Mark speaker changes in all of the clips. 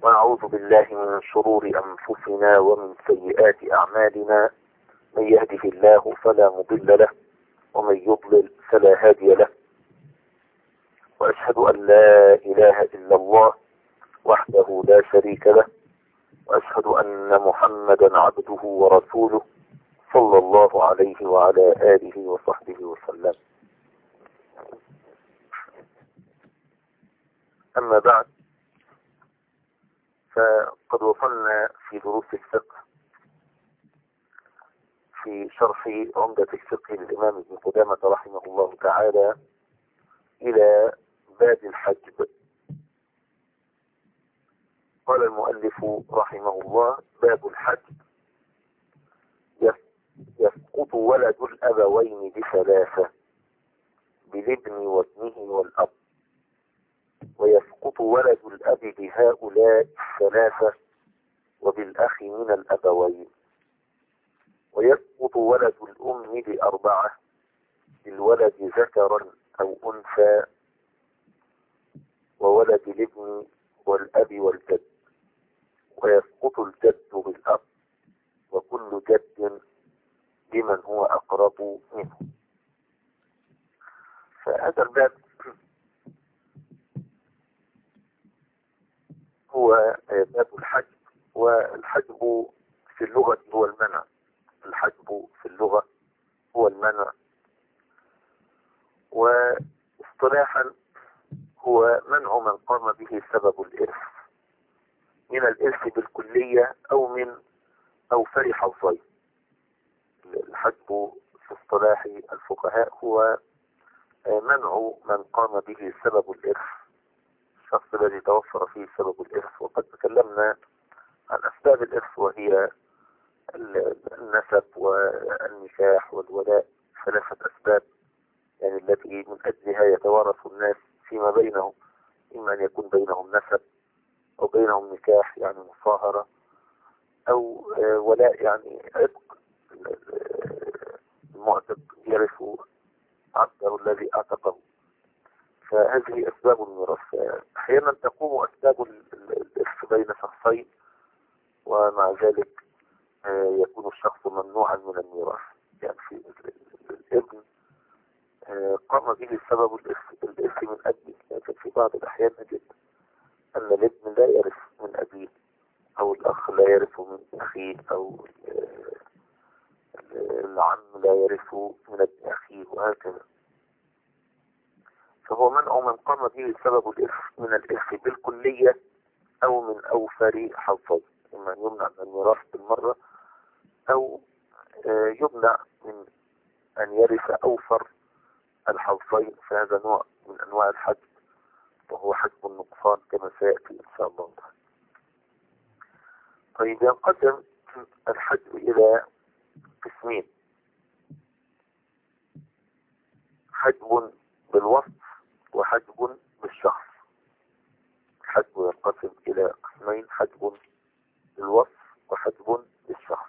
Speaker 1: ونعوذ بالله من شرور أنفسنا ومن سيئات أعمالنا. من يهده الله فلا مضل له ومن يضلل فلا هادي له. وأشهد أن لا إله إلا الله وحده لا شريك له، وأشهد أن محمدا عبده ورسوله صلى الله عليه وعلى آله وصحبه وسلم. أما بعد، فقد وصلنا في دروس الفقه في شرح عمدة الفقه للإمام ابن قدامة رحمه الله تعالى إلى باب الحجب. قال المؤلف رحمه الله: باب الحجب: يسقط ولد الأبوين بثلاثة: بالابن وابنه والأب، ويسقط ولد الأب بهؤلاء الثلاثة وبالأخ من الأبوين، ويسقط ولد الأم بأربعة: بالولد ذكرا أو أنثى، وولد الابن والأب والجد، ويسقط الجد بالأب، وكل جد بمن هو أقرب منه. فهذا الباب هو باب الحجب. والحجب في اللغة هو المنع. الحجب في اللغة هو المنع، واصطلاحا هو منع من قام به سبب الإرث من الإرث بالكلية أو فرح الضيف. الحجب في اصطلاح الفقهاء هو منع من قام به سبب الإرث، الشخص الذي توفر فيه سبب الإرث. وقد تكلمنا عن أسباب الإرث، وهي النسب والنكاح والولاء، ثلاثة أسباب يعني التي من أجلها يتوارث الناس فيما بينهم، إما أن يكون بينهم نسب أو بينهم نكاح يعني مصاهرة، أو ولاء يعني عتق، المعتق يرث عبده الذي أعتقه. فهذه أسباب الميراث. أحيانا تقوم أسباب الإرث بين شخصين، ومع ذلك يكون الشخص ممنوعا من الميراث. يعني في الابن قام به سبب الإرث من أبيه، لكن في بعض الأحيان نجد أن الابن لا يرث من أبيه، أو الأخ لا يرث من أخيه، أو العم لا يرث من ابن أخيه، وهكذا. فهو منع من قام به سبب الإرث من الإرث بالكلية أو من أوفر حظه، إما أن يمنع من الميراث بالمرة، أو يمنع من أن يرث أوفر الحظين. فهذا نوع من أنواع الحجب، وهو حجب النقصان كما سيأتي إن شاء الله تعالى. طيب، ينقسم الحجب إلى قسمين: حجب بالوصف وحجب بالشخص. الحجب ينقسم إلى قسمين: حجب بالوصف وحجب بالشخص.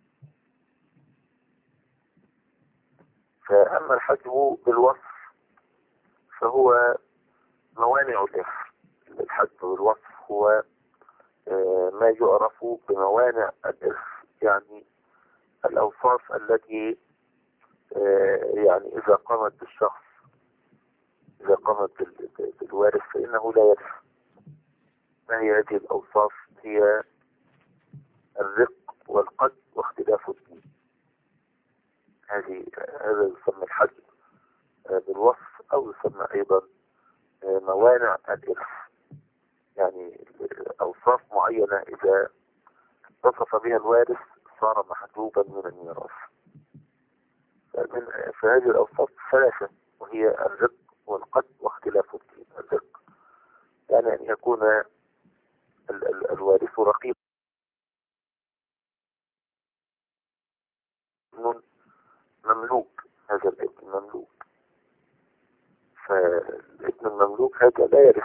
Speaker 1: فأما الحجب بالوصف فهو موانع الإرث. الحجب بالوصف هو ما يعرف بموانع الإرث، يعني الأوصاف التي يعني إذا قامت بالشخص، إذا قامت بالوارث فإنه لا يرث. ما هي هذه الأوصاف؟ هي الرق والقد واختلاف الدين. هذا يسمى الحجب بالوصف، أو يسمى أيضا موانع الإرث، يعني أوصاف معينة إذا اتصف بها الوارث صار محجوبا من الميراث. فهذه الأوصاف ثلاثة، وهي الرق والقد واختلاف الدين. الرق يعني أن يكون الوارث رقيق مملوك، هذا الابن مملوك. فالابن المملوك هذا لا يرث،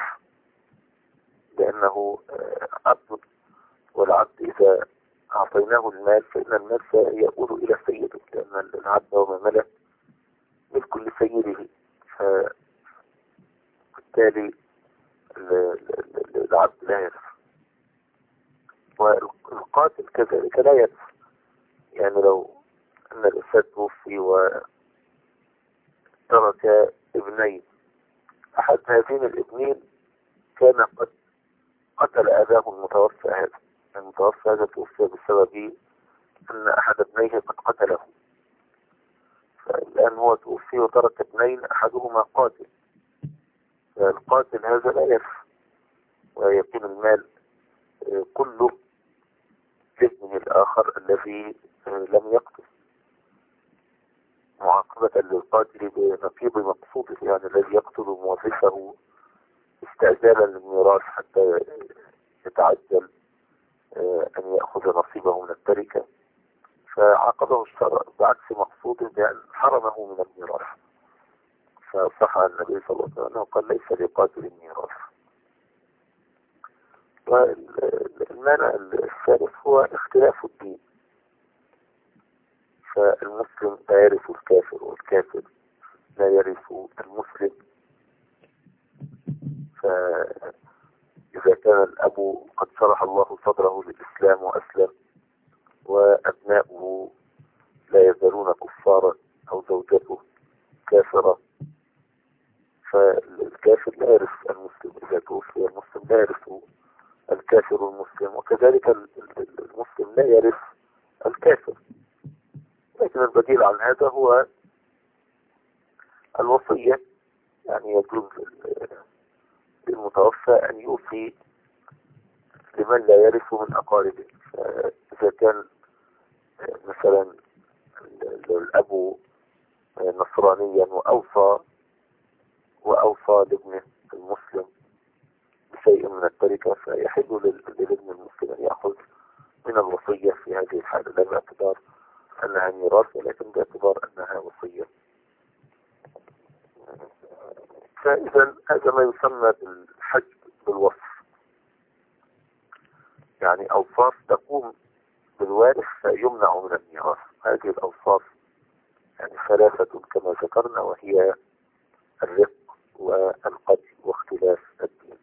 Speaker 1: لأنه عبد، والعبد إذا أعطيناه المال فإن المال سيؤول إلى سيده، لأن العبد وما ملك ملك لسيده. فبالتالي العبد لا يرث. والقاتل كذلك لا يرث. يعني لو أن الإنسان توفي وترك ابنين، أحد هذين الابنين كان قد قتل أباه المتوفى هذا. المتوفى هذا توفي بسبب أن أحد ابنيه قد قتله، فالآن هو توفي وترك ابنين أحدهما قاتل، فالقاتل هذا لا يرث، ويكون المال كله لابنه الآخر الذي لم يقتل، معاقبة للقاتل بنقيض مقصوده، يعني الذي يقتل مورثه استعجالا للميراث حتى يتعجل أن يأخذ نصيبه من التركة، فعاقبه الشرع بعكس مقصوده بأن حرمه من الميراث. فصح عن النبي صلى الله عليه وسلم أنه قال ليس لقاتل الميراث. والمانع الثالث هو اختلاف الدين، فالمسلم لا يرث الكافر والكافر لا يرث المسلم. فإذا كان الأب قد شرح الله صدره للإسلام وأسلم وأبناؤه لا يزالون كفارا أو زوجته كافرة، فالكافر لا يرث المسلم. إذا توفي المسلم لا يرث الكافر المسلم، وكذلك المسلم لا يرث الكافر. لكن البديل عن هذا هو الوصية، يعني يجوز للمتوفى أن يوصي لمن لا يرث من أقاربه. فإذا كان مثلا الأب نصرانيا وأوصى لابنه المسلم بشيء من التركة، فيحل للابن المسلم أن يأخذ من الوصية في هذه الحالة، لا باعتبار أنها ميراث ولكن باعتبار أنها وصية. فإذا هذا ما يسمى بالحجب بالوصف، يعني أوصاف تقوم بالوارث فيمنع من الميراث. هذه الأوصاف يعني ثلاثة كما ذكرنا، وهي الرق والقتل واختلاف الدين.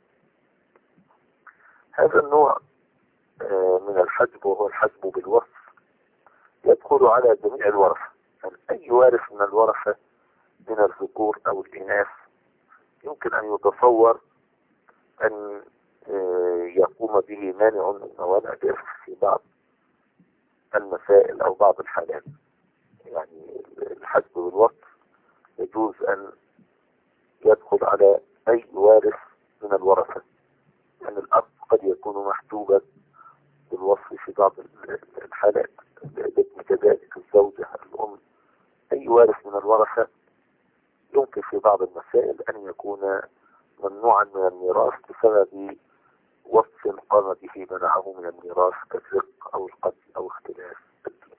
Speaker 1: هذا النوع من الحجب وهو الحجب بالوصف يدخل على جميع الورثة، يعني أي وارث من الورثة من الذكور أو الإناث يمكن أن يتصور أن يقوم به مانع من موانع الإرث في بعض المسائل أو بعض الحالات. يعني الحجب بالوصف يجوز أن يدخل على أي وارث من الورثة، يعني الأب قد يكون محجوبا بالوصف في بعض الحالات، الابن كذلك، الزوجة، الأم، أي وارث من الورثة يمكن في بعض المسائل أن يكون ممنوعا من الميراث بسبب وصف قام به منعه من الميراث كالرق أو القتل أو اختلاف الدين.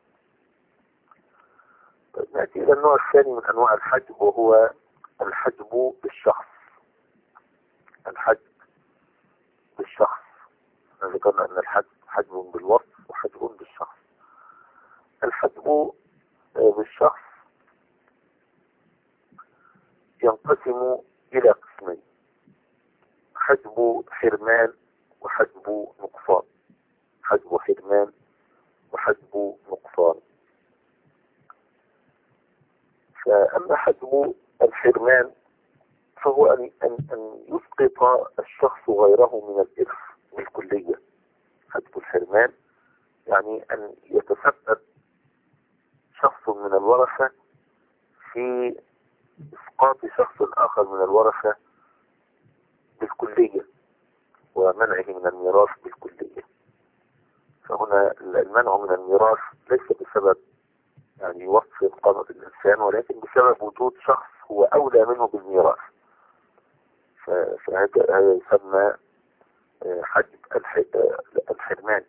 Speaker 1: طيب نأتي إلى النوع الثاني من أنواع الحجب، وهو الحجب بالشخص. الحجب بالشخص، ذكرنا أن الحجب حجب بالوصف وحجب بالشخص. الحجب بالشخص ينقسم إلى قسمين: حجب حرمان وحجب نقصان. حجب حرمان وحجب نقصان. فأما حجب الحرمان فهو أن يسقط الشخص غيره من الإرث بالكلية. حجب الحرمان يعني أن يتسبب شخص من الورثة في إسقاط شخص آخر من الورثة بالكلية ومنعه من الميراث بالكلية. فهنا المنع من الميراث ليس بسبب يعني وصف قام بالإنسان، ولكن بسبب وجود شخص هو أولى منه بالميراث. فهذا يسمى حجب الحرمان.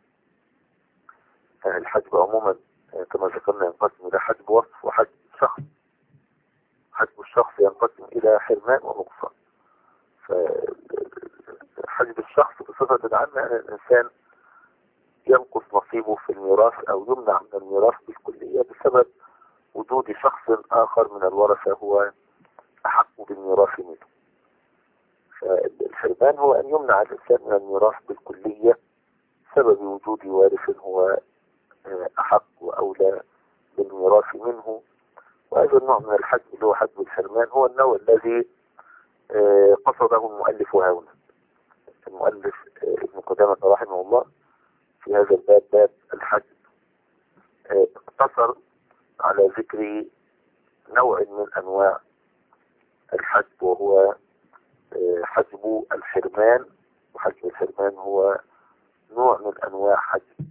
Speaker 1: الحجب عموما كما ذكرنا ينقسم إلى حجب وصف وحجب شخص. حجب الشخص ينقسم إلى حرمان ونقصان. فحجب الشخص بصفة عامة أن الإنسان ينقص نصيبه في الميراث أو يمنع من الميراث بالكلية بسبب وجود شخص آخر من الورثة هو أحق بالميراث منه. فالحرمان هو أن يمنع الإنسان من الميراث بالكلية بسبب وجود وارث هو أحق وأولى بالميراث منه. وهذا النوع من الحجب اللي هو حجب الحرمان هو النوع الذي قصده المؤلف هنا. المؤلف ابن قدامة رحمه الله في هذا الباب، باب الحجب، اقتصر على ذكر نوع من أنواع الحجب، وهو حجب الحرمان. وحجب الحرمان هو نوع من أنواع حجب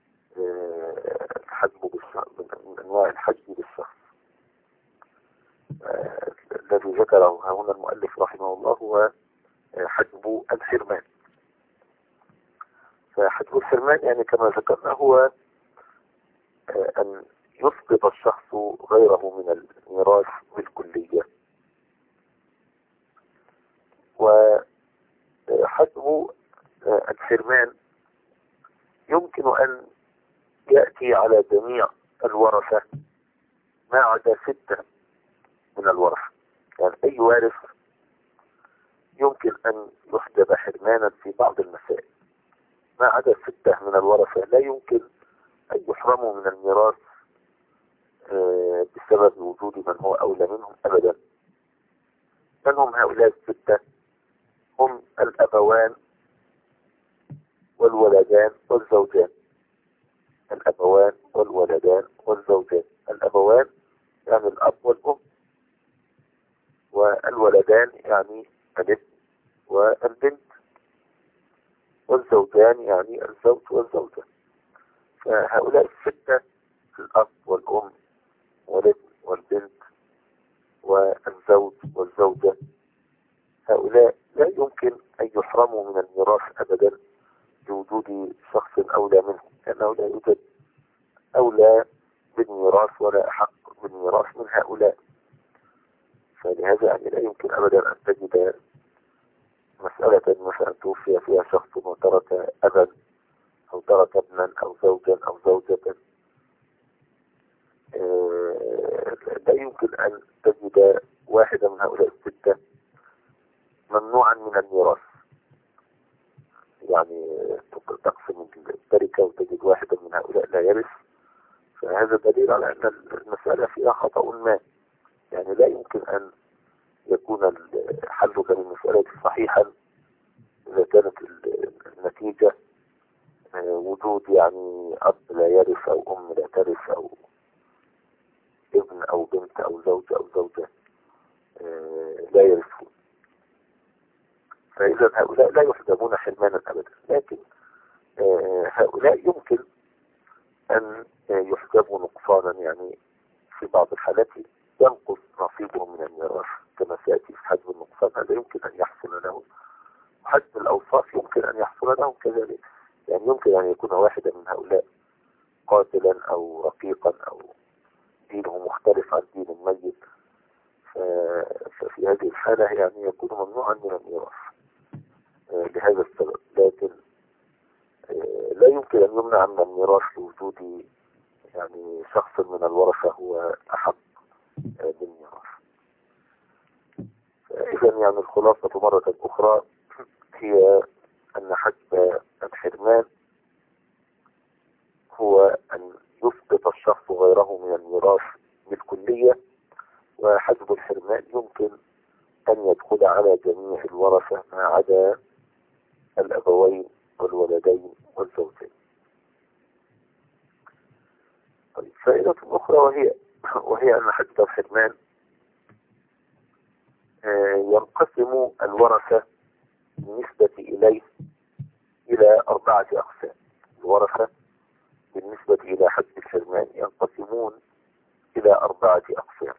Speaker 1: من أنواع الحجب بالشخص. الذي ذكره هنا المؤلف رحمه الله هو حجب الحرمان. فحجب الحرمان يعني كما ذكرنا هو أن يسقط الشخص غيره من الميراث بالكلية. وحجب الحرمان يمكن أن يأتي على جميع الورثة ما عدا 6 من الورثة. يعني أي وارث يمكن أن يحجب حرمانا في بعض المسائل، ما عدا 6 من الورثة لا يمكن أن يحرموا من الميراث بسبب وجود من هو أولى منهم أبدا. من هم هؤلاء 6؟ هم الأبوان والولدان والزوجان. الأبوان والولدان والزوجان. الأبوان يعني الأب والأم، والولدان يعني الابن والبنت، والزوجان يعني الزوج والزوجة. فهؤلاء 6: الأب والأم والابن والبنت والزوج والزوجة، هؤلاء لا يمكن أن يحرموا من الميراث أبدا بوجود شخص أولى منهم، لأنه لا يوجد أولى بالميراث ولا أحق بالميراث من هؤلاء. فلهذا يعني لا يمكن أبدا أن تجد مسألة مثلا توفي فيها شخص وترك أبا أو ترك ابنا أو زوجا أو زوجة، لا يمكن أن تجد واحدة من هؤلاء 6 ممنوعا من الميراث. يعني تقسم التركة وتجد واحدة من هؤلاء لا يرث، فهذا دليل على أن المسألة فيها خطأ ما. يعني لا يمكن أن يكون حلك للمسألة صحيحا إذا كانت النتيجة وجود يعني أب لا يرث أو أم لا ترث أو ابن أو بنت أو زوج أو زوجة لا يرثون. فإذا هؤلاء لا يحجبون حرمانا أبدا، لكن هؤلاء يمكن أن يحجبوا نقصانا. يعني في بعض الحالات ينقص نصيبهم من الميراث كما سيأتي في حجب النقصان، هذا يمكن أن يحصل له. وحجب الأوصاف يمكن أن يحصل لهم كذلك. يعني يمكن أن يكون واحدا من هؤلاء قاتلا أو رقيقا أو دينه مختلف عن دين الميت، ففي هذه الحالة يعني يكون ممنوعا من الميراث لهذا السبب. لكن لا يمكن أن يمنع من الميراث لوجود يعني شخص من الورثة هو أحق بالميراث. إذا يعني الخلاصة مرة أخرى هي أن حجب الحرمان هو أن يسقط الشخص غيره من الميراث بالكلية، وحجب الحرمان يمكن أن يدخل على جميع الورثة ما عدا الأبوين والولدين والزوجين. طيب، فائدة أخرى وهي أن حجب الحرمان ينقسم الورثة بالنسبة إليه إلى 4 أقسام. الورثة بالنسبة إلى حجب الحرمان ينقسمون إلى 4 أقسام.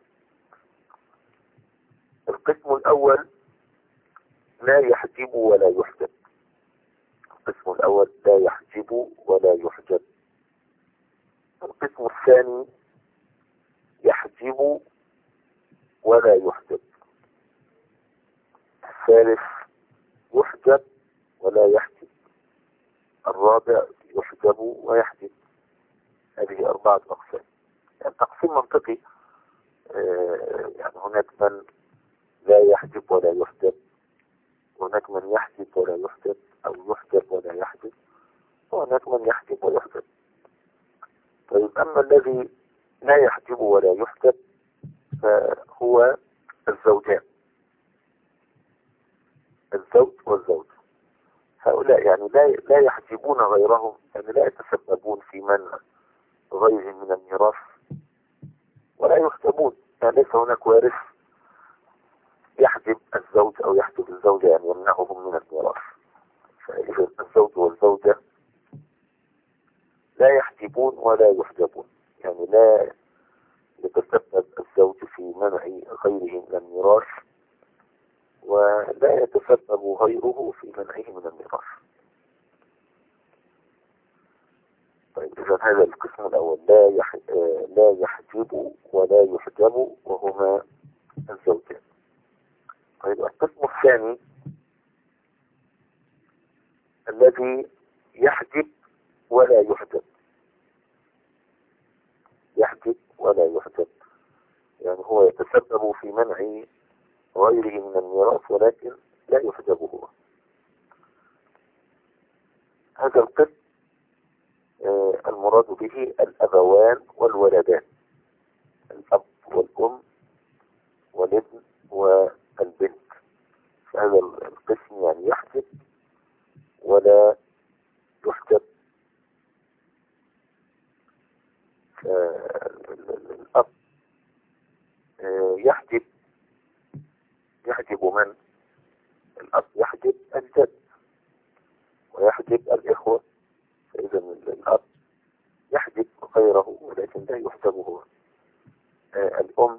Speaker 1: القسم الأول لا يحجب ولا يحجب. القسم الأول لا يحجب ولا يحجب. القسم الثاني يحجب ولا يحجب. الثالث يحجب ولا يحجب. الرابع يحجب ويحجب. هذه 4 أقسام. يعني تقسيم منطقي. يعني هناك من لا يحجب ولا يحجب، وهناك من يحجب ولا يحجب أو يحجب ولا يحجب، وهناك هناك من يحجب ويحجب. طيب أما الذي لا يحجب ولا يحجب فهو الزوجان، الزوج والزوج. هؤلاء يعني لا يحجبون غيرهم، يعني لا يتسببون في منع غيرهم من الميراث، ولا يحجبون، يعني ليس هناك وارث يحجب الزوج أو يحجب الزوجة، يعني يمنعهم من الميراث. فإذا الزوج والزوجة لا يحجبون ولا يحجبون، يعني لا يتسبب الزوج في منع غيره من الميراث، ولا يتسبب غيره في منعه من الميراث. طيب إذا هذا القسم الأول لا يحجب ولا يحجب، وهما الزوجان. طيب القسم الثاني الذي يحجب ولا يحجب. يحجب ولا يحجب يعني هو يتسبب في منع غيره من الميراث ولكن لا يحجب هو. هذا القسم المراد به الأبوان والولدان، الأب والأم والابن والبنت. هذا القسم يعني يحجب ولا يحجب. الأب يحجب من؟ الأب يحجب الجد ويحجب الإخوة، فإذا الأب يحجب غيره ولكن لا يحجب هو. الأم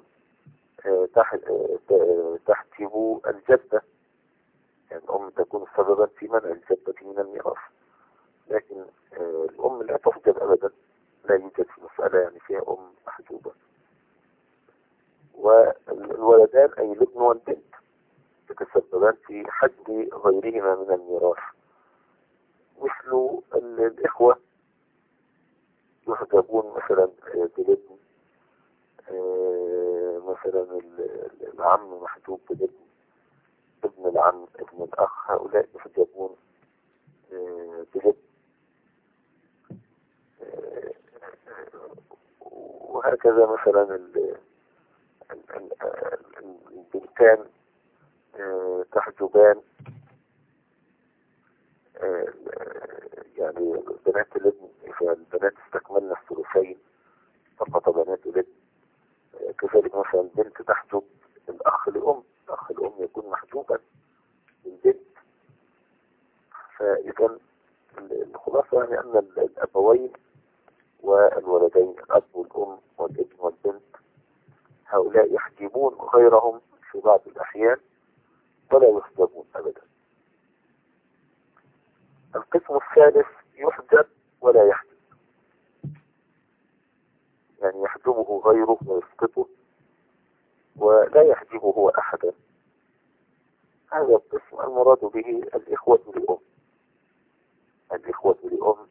Speaker 1: تحجب الجدة، يعني الأم تكون سببا في منع الجدة من الميراث، لكن الأم لا تحجب أبدا، لا يوجد في مسألة يعني فيها أم محجوبة. والولدان أي الابن والبنت يتسببان في حجب غيرهما من الميراث، مثل الإخوة يحجبون مثلا بالابن، مثلا العم محجوب بالابن، ابن العم، ابن الأخ، هؤلاء يحجبون بالابن. وهكذا مثلا البنتان تحجبان، يعني بنات الابن إذا البنات استكملنا الثلثين سقط بنات الابن. كذلك مثلا البنت تحجب الأخ لأم، الأخ لأم يكون محجوبا للبنت. فإذا الخلاصة يعني أن الأبوين والولدين، الأب والأم والابن والبنت، هؤلاء يحجبون غيرهم في بعض الأحيان ولا يحجبون أبدا. القسم الثالث يحجب ولا يحجب، يعني يحجبه غيره ويسقطه ولا يحجبه هو أحدا. هذا القسم المراد به الإخوة لأم. الإخوة لأم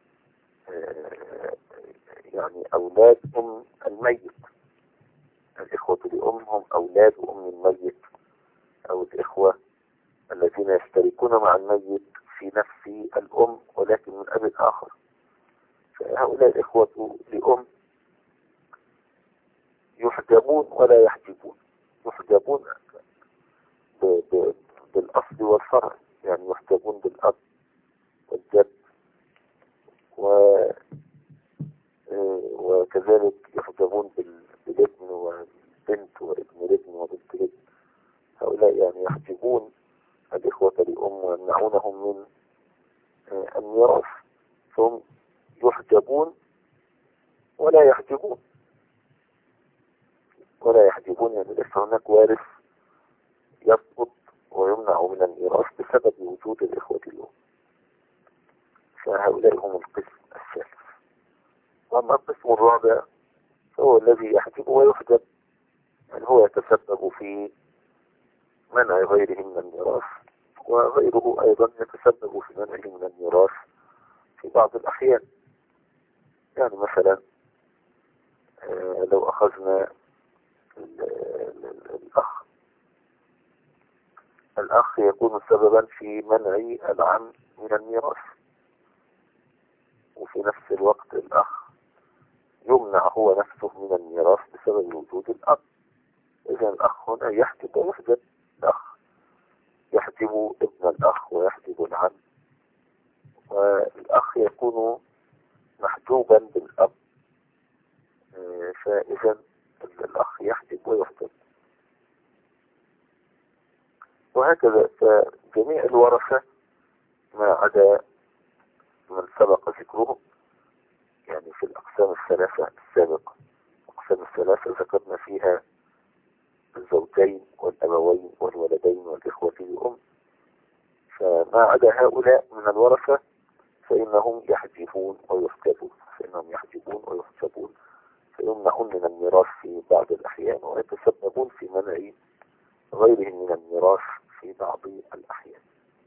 Speaker 1: يعني أولاد أم الميت. الإخوة لأم هم أولاد أم الميت، أو الإخوة الذين يشتركون مع الميت في نفس الأم ولكن من أب آخر. فهؤلاء الإخوة لأم يحجبون ولا يحجبون. يحجبون بالأصل والفرع، يعني يحجبون بالأب والجد وكذلك يحجبون بالابن والبنت وابن الابن وبنت الابن. هؤلاء يعني يحجبون الإخوة لأم ويمنعونهم من الميراث، ثم يحجبون ولا يحجبون. ولا يحجبون يعني ليس هناك وارث يسقط ويمنع من الميراث بسبب وجود الإخوة لأم. فهؤلاء هم القسم الثالث. وأما القسم الرابع هو الذي يحجب ويحجب، يعني هو يتسبب في منع غيره من الميراث، وغيره أيضا يتسبب في منعه من الميراث في بعض الأحيان. يعني مثلا لو أخذنا الأخ يكون سببا في منع العم من الميراث. وفي نفس الوقت الأخ يمنع هو نفسه من الميراث بسبب وجود الأب. إذا الأخ هنا يحجب ويحجب الأخ، يحجب ابن الأخ ويحجب العم، والأخ يكون محجوبا بالأب. فإذا الأخ يحجب ويحجب. وهكذا فجميع الورثة ما عدا من سبق ذكره، يعني في الأقسام الثلاثة السابقة. الأقسام الثلاثة ذكرنا فيها الزوجين والأبوين والولدين والإخوة لأم، فما عدا هؤلاء من الورثة فإنهم يحجبون ويحجبون، فيمنعون من الميراث في بعض الأحيان، ويتسببون في منع غيرهم من الميراث في بعض الأحيان.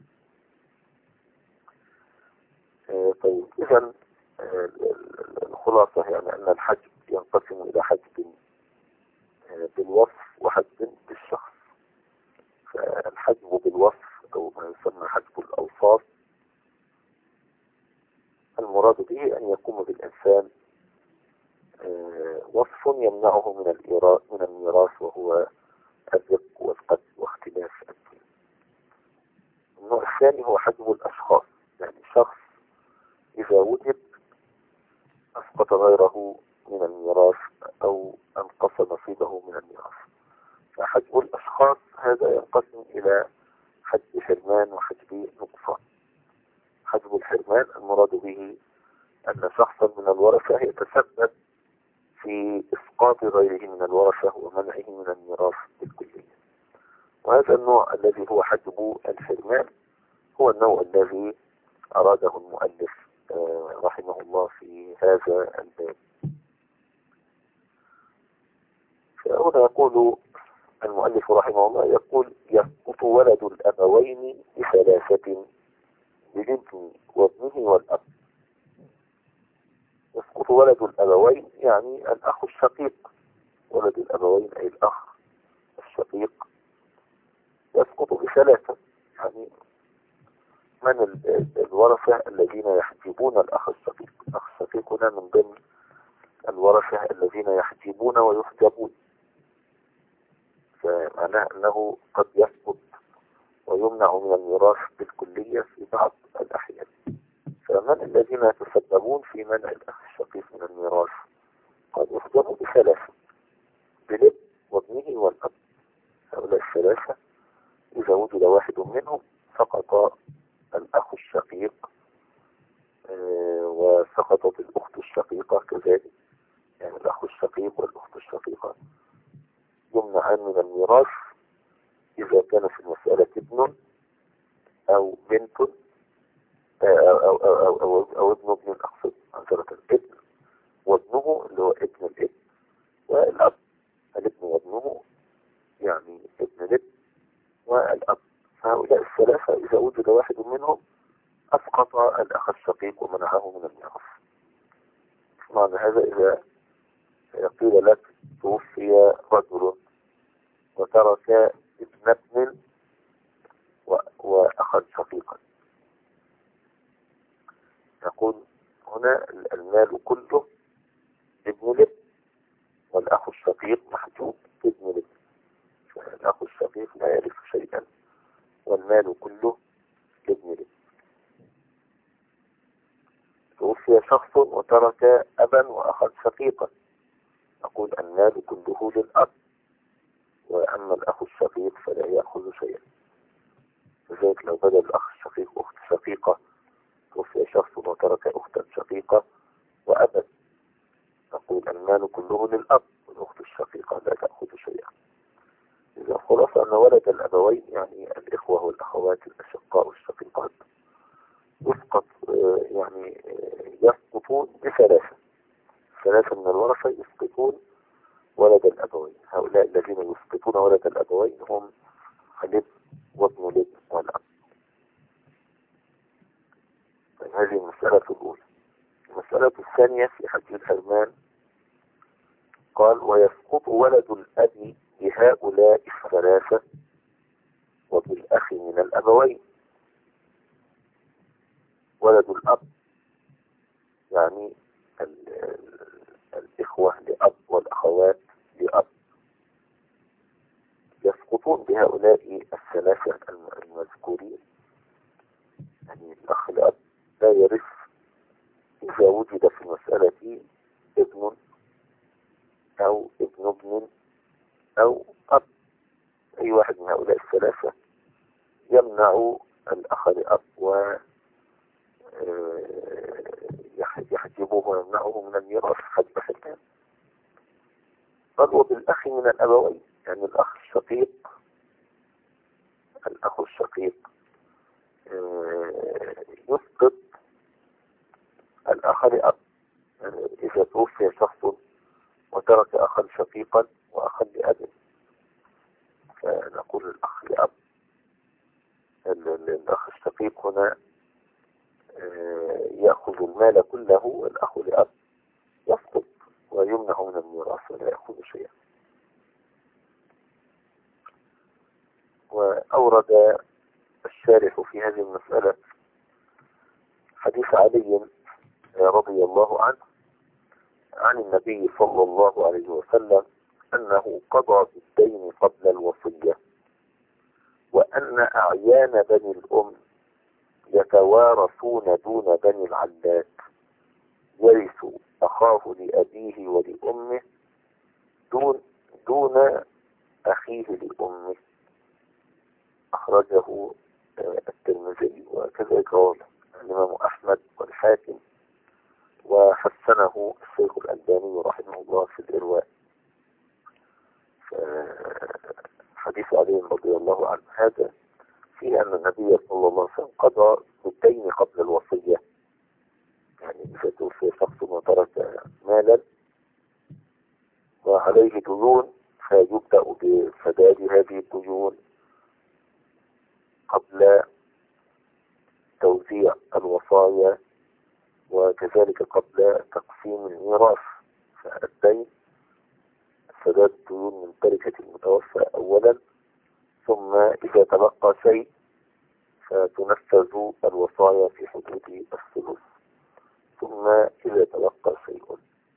Speaker 1: طيب، إذن الخلاصة يعني أن الحجب ينقسم إلى حجب بالوصف وحجب بالشخص. فالحجب بالوصف أو ما يسمى حجب الأوصاف المراد به أن يقوم بالإنسان وصف يمنعه من الميراث، وهو الرق والقتل واختلاف الدين. النوع الثاني هو حجب الأشخاص، يعني شخص إذا وجد أسقط غيره من الميراث أو أنقص نصيبه من الميراث. فحجب الأشخاص هذا ينقسم إلى حجب حرمان وحجب نقصان. حجب الحرمان المراد به أن شخصا من الورثة يتسبب في إسقاط غيره من الورثة ومنعه من الميراث بالكلية. وهذا النوع الذي هو حجب الحرمان هو النوع الذي أراده المؤلف رحمه الله في هذا الباب. فهنا يقول المؤلف رحمه الله، يقول: يسقط ولد الأبوين بثلاثة، بالابن وابنه والأب. يسقط ولد الأبوين يعني الأخ الشقيق، ولد الأبوين أي الأخ الشقيق يسقط بثلاثة، يعني من الورثة الذين يحجبون الأخ الشقيق. الأخ الشقيق هنا من ضمن الورثة الذين يحجبون ويحجبون، فمعناه أنه قد يسقط ويمنع من الميراث بالكلية في بعض الأحيان. فمن الذين يتسببون في منع الأخ الشقيق من الميراث؟ قد يحجبوا بثلاثة، بالابن وابنه والأب. هؤلاء الثلاثة إذا وجد واحد منهم سقط الأخ الشقيق، وسقطت الأخت الشقيقة كذلك. يعني الأخ الشقيق والأخت الشقيقة يمنعان من الميراث إذا كان في المسألة ابن أو بنت أو ابن أقصد عنصرة الابن وابنه اللي هو ابن الابن، والأب الابن وابنه يعني ابن الابن والأب. فهؤلاء الثلاثة إذا وجد واحد منهم أسقط الأخ الشقيق ومنعه من الميراث. معنى هذا إذا قيل لك توفي رجل وترك ابن ابن وأخا شقيقا، نقول هنا المال كله ابن الابن، والأخ الشقيق محجوب ابن الابن، فالأخ الشقيق لا يرث شيئا والمال كله ابن الابن. توفي شخص وترك أبا وأخا شقيقا، نقول المال كله للأب، وأما الأخ الشقيق فلا يأخذ شيئا. لذلك لو بدأ الأخ الشقيق أخت شقيقة، توفي شخص وترك أختا شقيقة وأبا، نقول المال كله للأب والأخت الشقيقة لا تأخذ شيئا. إذا خلاصة أن ولد الأبوين يعني الإخوة والأخوات الأشقاء والشقيقات يسقط يعني يسقطون بثلاثة من الورثة يسقطون ولد الأبوين. هؤلاء الذين يسقطون ولد الأبوين هم الابن وابن الابن والأب. هذه المسألة الأولى. المسألة الثانية في حج الحرمان قال: ويسقط ولد الأب بهؤلاء الثلاثة وبالأخ من الأبوين. ولد الأب يعني الإخوة لأب والأخوات لأب يسقطون بهؤلاء الثلاثة المذكورين. يعني الأخ لأب لا يرث إذا وجد في المسألة ابن أو ابن ابن أو أب. أي واحد من هؤلاء الثلاثة يمنع الأخ لأب ويحجبه ويمنعه من الميراث حجب حكام. بل وبالأخ من الأبوين، يعني الأخ الشقيق يسقط الأخ لأب. يعني إذا توفي شخص وترك أخا شقيقا وأخا لأب، فنقول الأخ لأب الأخ الشقيق هنا يأخذ المال كله، الأخ لأب يسقط ويمنع من الميراث ولا يأخذ شيئا. وأورد الشارح في هذه المسألة حديث علي رضي الله عنه عن النبي صلى الله عليه وسلم أنه قضى بالدين قبل الوصية، وأن أعيان بني الأم يتوارثون دون بني العلات، يرث أخاه لأبيه ولأمه دون أخيه لأمه. أخرجه الترمذي وكذلك رواه الإمام أحمد والحاكم، وحسنه الشيخ الألباني رحمه الله في الإرواء. حديث علي رضي الله عنه هذا فيه أن النبي صلى الله عليه وسلم قضى بالدين قبل الوصية. يعني إذا توفي شخص وترك مالا وعليه ديون فيبدأ بسداد هذه الديون قبل توزيع الوصايا، وكذلك قبل تقسيم الميراث. فالدين سداد الديون من تركة المتوفى أولا، ثم إذا تبقى شيء فتنفذ الوصايا في حدود الثلث، ثم إذا تبقى شيء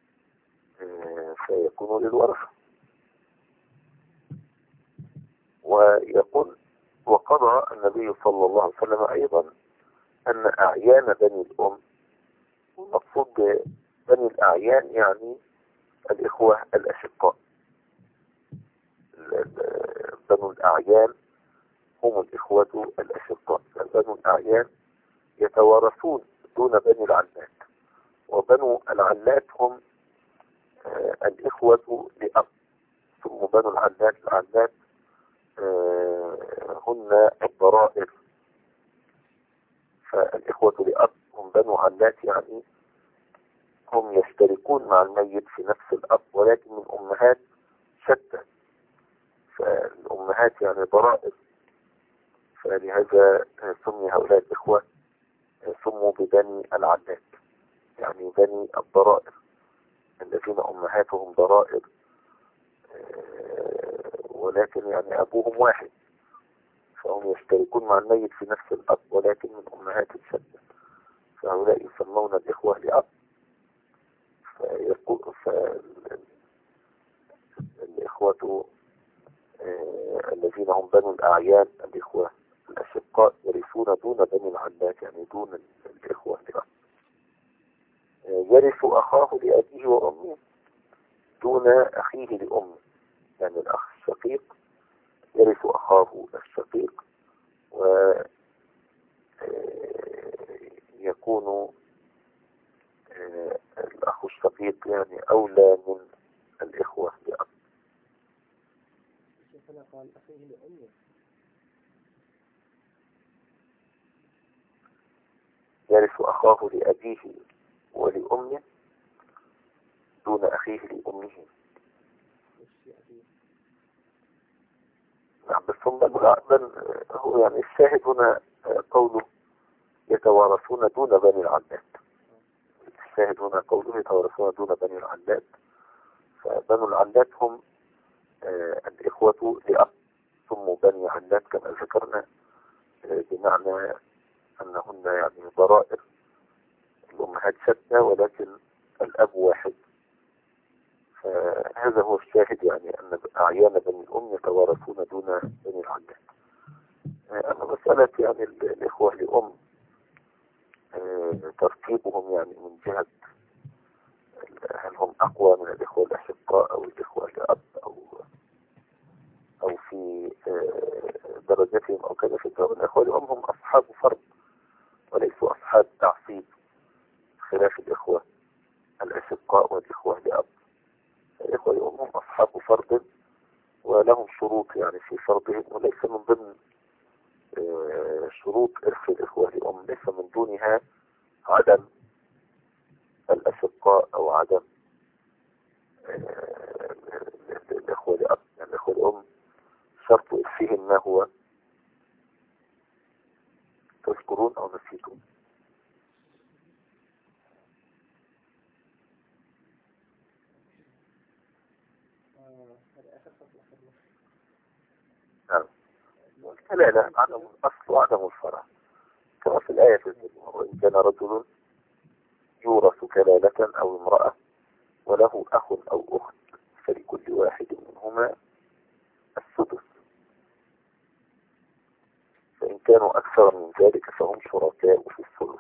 Speaker 1: فيكون للورثة. ويقول وقضى النبي صلى الله عليه وسلم أيضا أن أعيان بني الأم، المقصود بني الأعيان يعني الإخوة الأشقاء. بنو الأعيان هم الإخوة الأشقاء. بنو الأعيان يتوارثون دون بني العلات، وبنو العلات هم الإخوة لأب، ثم بنو العلات هن الضرائر. فالإخوة لأب هم بنو علات، يعني هم يشتركون مع الميت في نفس الأب ولكن من أمهات شتى، فالأمهات يعني ضرائر. فلهذا سمي هؤلاء الإخوة سموا ببني العلات، يعني بني الضرائر الذين أمهاتهم ضرائر ولكن يعني أبوهم واحد، فهم يشتركون مع الميت في نفس الأب ولكن من أمهات شتى، فهؤلاء يسمون الإخوة لأب. فالإخوة الذين هم بنو الأعيان الإخوة الأشقاء يرثون دون بني العلات، يعني دون الإخوة لأب. يرث أخاه لأبيه وأمه دون أخيه لأمه، يعني الأخ الشقيق يرث أخاه الشقيق، ويكون الأخ الشقيق يعني أولى من الإخوة لأب.
Speaker 2: شيخنا قال أخيه لأمه.
Speaker 1: يرث أخاه لأبيه ولأمه دون أخيه لأمه. نعم، بس هم هو يعني الشاهد هنا قوله يتوارثون دون بني العلات. الشاهد هنا قوله يتوارثون دون بني العلات، فبنو العلات هم الإخوة لأب، ثم بني علات كما ذكرنا بمعنى أنهن يعني ضرائر الأمهات أمهات شتى ولكن الأب واحد. فهذا هو الشاهد، يعني أن أعيان بني الأم يتوارثون دون بني العداد. أما مسألة يعني الإخوة لأم ترتيبهم يعني من جهة هل هم أقوى من الإخوة الأشقاء أو الإخوة لأب أو في درجتهم أو كذا. في الإخوة لأم هم أصحاب فرض وليسوا أصحاب تعصيب، خلاف الإخوة الأشقاء والإخوة لأب. الإخوة لأم هم أصحاب فرض ولهم شروط يعني في فرضهم، وليس من ضمن شروط إرث الإخوة لأم ليس من دونها عدم الأشقاء أو عدم الإخوة لأب. يعني الإخوة لأم شرط إرثهم ما هو؟ تذكرون أو نسيتم؟ نعم. لا عدم الأصل وعدم الفرع كما في الآية الكريمة: وإن كان رجل يورث كلالة أو امرأة وله أخ أو أخت فلكل واحد منهما السدس، فإن كانوا أكثر من ذلك فهم شركاء في الثلث.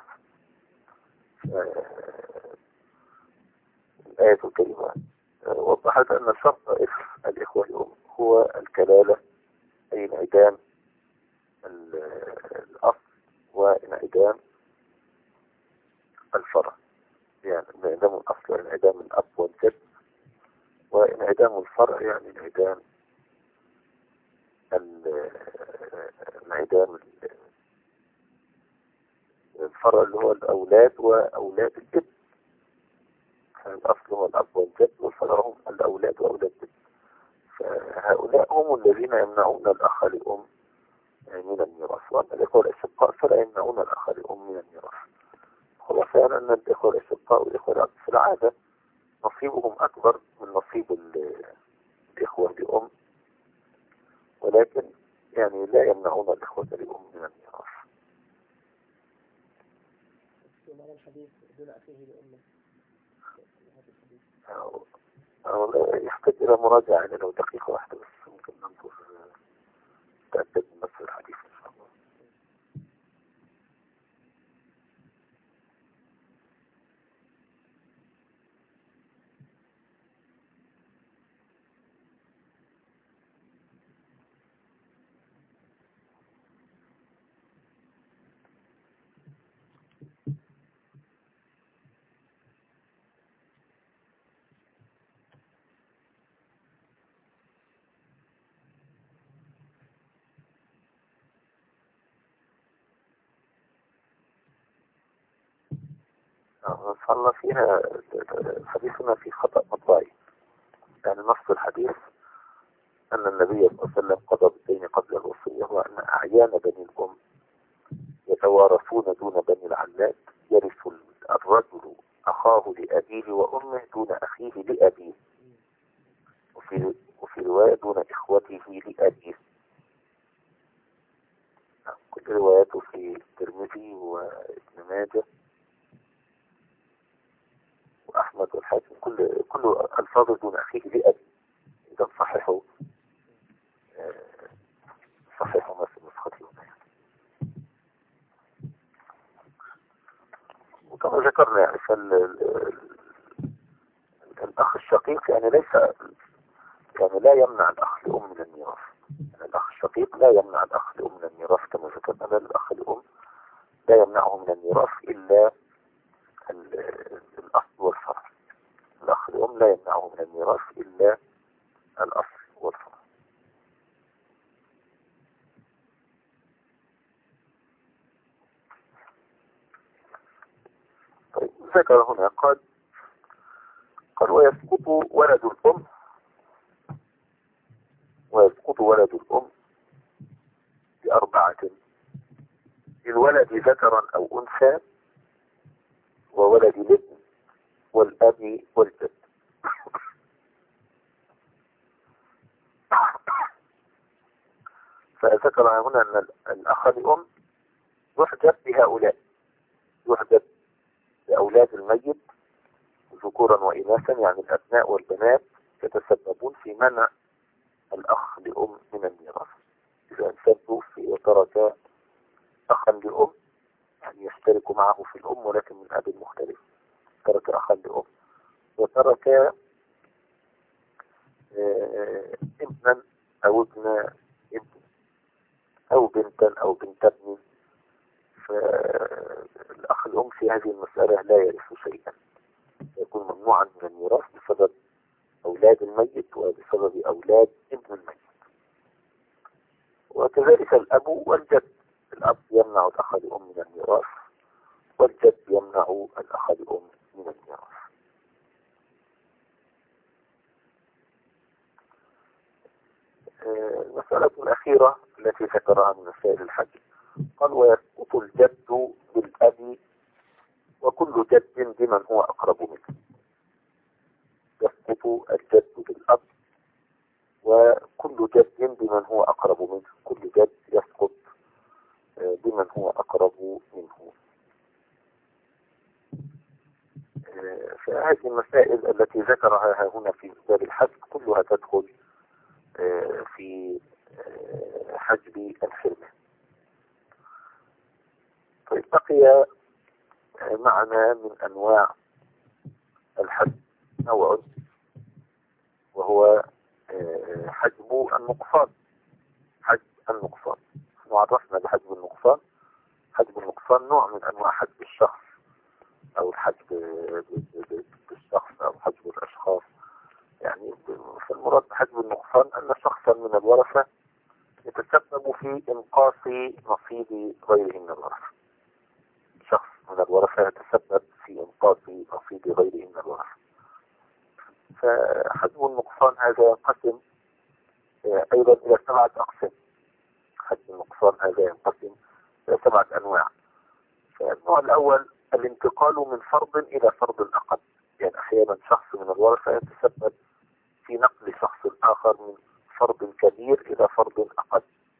Speaker 1: الآية الكريمة وضحت أن شرط إرث الإخوة الأم هو الكلالة، أي انعدام الأصل وانعدام الفرع. يعني انعدام الأصل وانعدام الأب والجد، وانعدام الفرع يعني انعدام الفرع اللي هو الأولاد وأولاد الجد. الأصل هو الأب والجد والفرع هم الأولاد وأولاد الجد. فهؤلاء هم الذين يمنعون الأخ لأم من الميراث، وأما الإخوة الأشقاء فلا يمنعون الأخ لأم من الميراث. خلاصة أن الإخوة الأشقاء والإخوة الأب في العادة نصيبهم أكبر من نصيب الإخوة لأم، ولكن يعني لا يمنعون الإخوة لأم من الميراث. أو يحتاج إلى مراجعة، يعني لو دقيقة واحدة بس ممكن ننظر تأكد من نفس الحديث إن شاء الله. صلى فيها حديثنا في خطأ مطبعي. يعني نص الحديث أن النبي صلى الله عليه وسلم قضى بالدين قبل الوصية، وأن أعيان بني الأم يتوارثون دون بني العلات، يرث الرجل أخاه لأبيه وأمه دون أخيه لأبيه، وفي رواية دون إخوته لأبيه. كل رواياته في الترمذي وابن ماجه وأحمد والحاكم، كل ألفاظ دون أخيه لأبيه. إذا صححوا ما في نسختهم. وكما ذكرنا يعني الأخ الشقيق يعني لا يمنع الأخ لأم من الميراث. يعني الأخ الشقيق لا يمنع الأخ لأم من الميراث كما ذكرنا، بل الأخ لأم لا يمنعه من الميراث إلا الأصل والفرع. الأخ لأم لا يمنعه من الميراث إلا الأصل والفرع. طيب ذكر هنا قال ويسقط ولد الأم بأربعة: للولد ذكرا أو أنثى، وولد الابن، والأب والجد. فذكر هنا أن الأخ لأم يحجب بهؤلاء، يحجب أولاد الميت ذكورا وإناثا، يعني الأبناء والبنات، يتسببون في منع الأخ لأم من الميراث. إذا إنسان توفي وترك أخا لأم، يعني يشترك معه في الأم ولكن من أب مختلف، ترك أخا لأم وترك ابنا أو ابن ابن أو بنتا أو بنت ابن، فالأخ الأم في هذه المسألة لا يرث شيئا، يكون ممنوعا من الميراث بسبب أولاد الميت وبسبب أولاد ابن الميت. وكذلك الأب والجد، الأب يمنع الأخ لأم من الميراث والجد يمنع الأخ لأم من الميراث. المسألة الأخيرة التي ذكرها من مسائل الحج، قال ويسقط الجد بالأب وكل جد بمن هو أقرب منه. يسقط الجد بالأب وكل جد بمن هو أقرب منه، كل جد يسقط بمن هو أقرب منه. فهذه المسائل التي ذكرها هنا في باب الحج كلها تدخل في حجب الحرمة. طيب بقي معنا من أنواع الحجب نوع وهو حجب النقصان. حجب النقصان وعرفنا بحجب النقصان. حجب النقصان نوع من أنواع حجب الشخص أو الحجب بالشخص أو حجب الأشخاص. يعني فالمراد بحجب النقصان أن شخصا من الورثة يتسبب في إنقاص نصيب غيره من الورثة. شخص من الورثة يتسبب في إنقاص نصيب غيره من الورثة. فحجب النقصان هذا ينقسم أيضا إلى 7 أقسام. حجب النقصان هذا ينقسم إلى 7 أنواع. فالنوع الأول الانتقال من فرض إلى فرض أقل، يعني أحيانا شخص من الورثة يتسبب في نقل شخص آخر من فرض كبير إلى فرض أقل،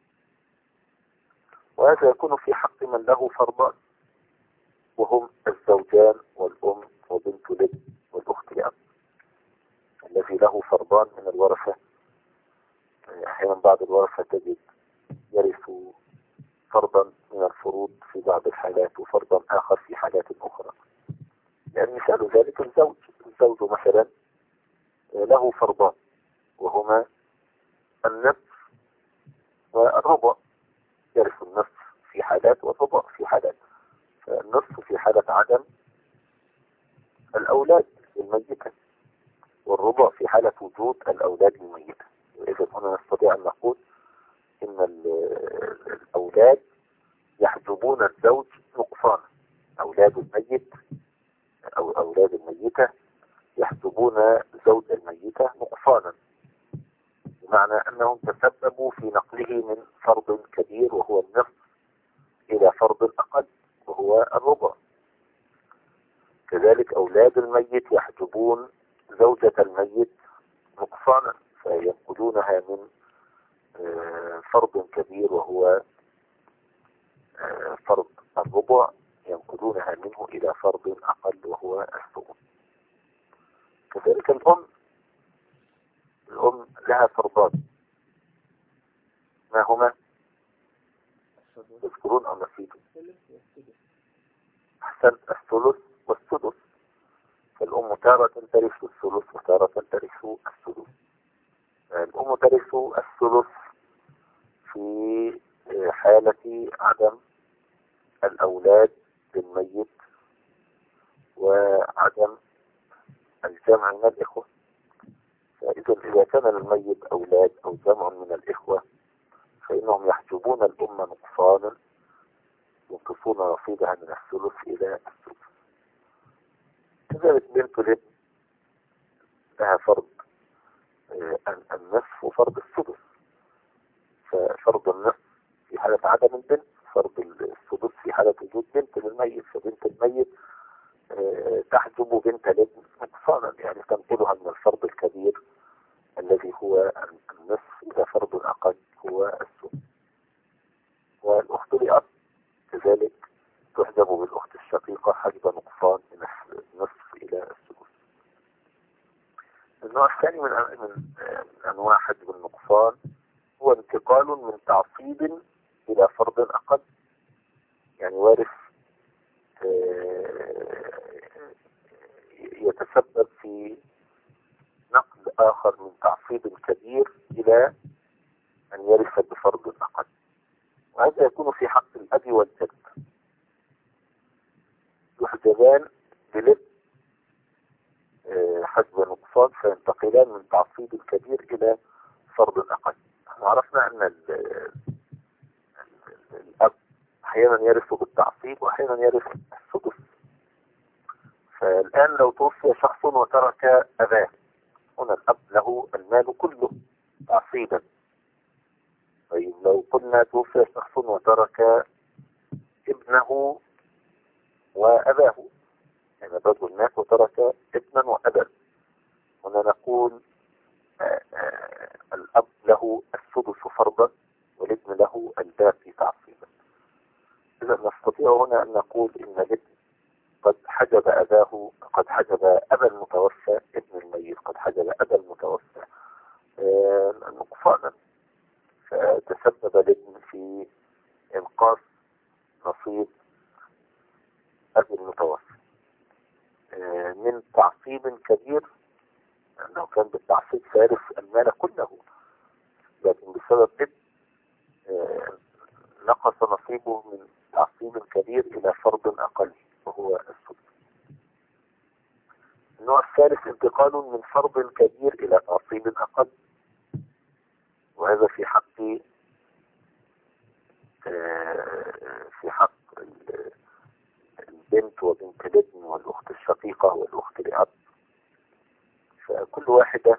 Speaker 1: وهذا يكون في حق من له فرضان وهم الزوجان والأم وبنت الابن والأخت لأب. الذي له فرضان من الورثة، أحيانا بعض الورثة تجد يرث فرضا من الفروض في بعض الحالات وفرضا آخر في حالات أخرى. يعني مثال ذلك الزوج مثلا له فرضان وهما النصف والربع، يرث النصف في حالات والربع في حالات. فالنصف في حالة عدم الأولاد الميتة، والربع في حالة وجود الأولاد الميتة. وإذا هنا نستطيع أن نقول إن الأولاد يحجبون الزوج نقصانا. أولاد الميت أو أولاد الميتة يحجبون زوج الميتة نقصانا، بمعنى أنهم تسببوا في نقله من فرض كبير وهو النصف إلى فرض أقل وهو الربع. كذلك أولاد الميت يحجبون زوجة الميت نقصانا، فينقلونها من فرض كبير وهو فرض الربع، ينقلونها منه إلى فرض أقل وهو الثمن. كذلك الأم لها فرضان، ما هما؟ تذكرون أو نسيتم؟ أحسن، الثلث والسدس. فالأم تارة ترث الثلث وتارة ترث السدس. الأم ترث الثلث في حالة عدم الأولاد للميت وعدم الجمع من الإخوة. إذا كان للميت أولاد أو جمع من الإخوة فإنهم يحجبون الأم نقصانا، ينقصون نصيبها من الثلث إلى الثلث. كذلك بنت الابن لها فرض النصف وفرض السدس. ففرض النصف في حالة عدم البنت، فرض السدس في حالة وجود بنت للميت. فبنت الميت تحجب بنت الابن نقصانا، يعني تنقلها من الفرض الكبير الذي هو النصف إلى فرض الأقل هو السدس. والأخت لأب كذلك تحجب بالأخت الشقيقة حجب نقصان النوع الثاني من أنواع حجب النقصان هو انتقال من تعصيب إلى فرض أقل. يعني وارث يتسبب في نقل آخر من تعصيب كبير إلى أن يرث بفرض أقل، وهذا يكون في حق الأب والجد، يحجبان بلب حجب نقصان فينتقلان من تعصيب كبير إلى فرض أقل. احنا عرفنا أن الأب أحيانا يرث بالتعصيب وأحيانا يرث السدس. فالآن لو توفي شخص وترك أباه، هنا الأب له المال كله تعصيبا. طيب لو قلنا توفي شخص وترك ابنه وأباه، يعني الرجل مات وترك ابنا وأبا، هنا نقول الأب له السدس فرضا والابن له الباقي تعصيبا. إذا نستطيع هنا أن نقول إن الابن قد حجب أباه، قد حجب أبا المتوفى، ابن الميت قد حجب أبا المتوفى نقصانا، فتسبب الابن في إنقاص نصيب أبي المتوفى من تعصيب كبير. لو كان بالتعصيب فارس المال كله، لكن بسبب ابن نقص نصيبه من تعصيب كبير إلى فرض أقل وهو السدس. النوع الثالث انتقال من فرض كبير إلى تعصيب أقل، وهذا في حق البنت وبنت الابن والأخت الشقيقة والأخت لأب، فكل واحدة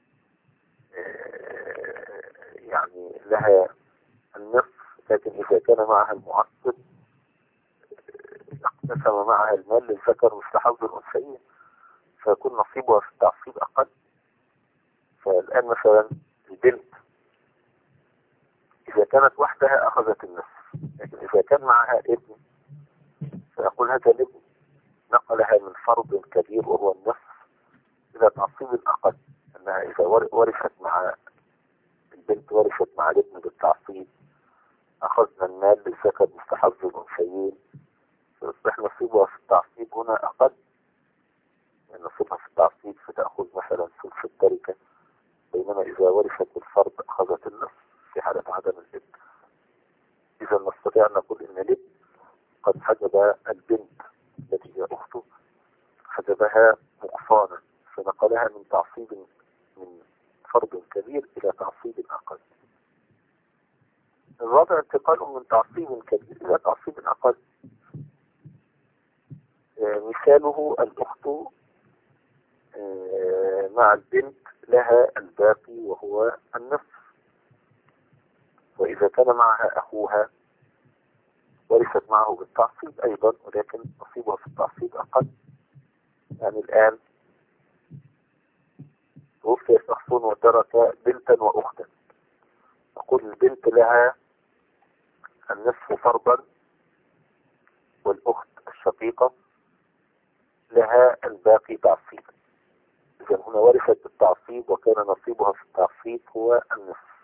Speaker 1: يعني لها النصف، لكن إذا كان معها المعصب اقتسم معها المال للذكر مثل حظ الأنثيين، فيكون نصيبها في التعصيب أقل. فالآن مثلا البنت إذا كانت وحدها أخذت النصف، لكن إذا كان معها ابن فيقول هذا الابن نقلها من فرض كبير وهو النصف إلى تعصيب أقل، أنها إذا ورثت مع البنت ورثت مع الابن بالتعصيب أخذنا المال للذكر مثل حظ الأنثيين، فيصبح نصيبها في التعصيب هنا أقل. يعني نصيبها في التعصيب فتأخذ مثلا ثلث التركة، بينما إذا ورثت بالفرض أخذت النصف في حالة عدم الابن. إذا نستطيع أن نقول إن الابن قد حجب البنت التي هي أخته، حجبها نقصانا فنقلها من تعصيب من فرض كبير إلى تعصيب أقل. الرابع انتقال من تعصيب كبير إلى تعصيب أقل، مثاله الأخت مع البنت لها الباقي وهو النصف، وإذا كان معها أخوها ورثت معه بالتعصيب أيضا، ولكن نصيبها في التعصيب أقل. يعني الآن توفي شخص وترك بنتا وأختا، نقول البنت لها النصف فرضا والأخت الشقيقة لها الباقي تعصيبا. إذا هنا ورثت بالتعصيب وكان نصيبها في التعصيب هو النصف.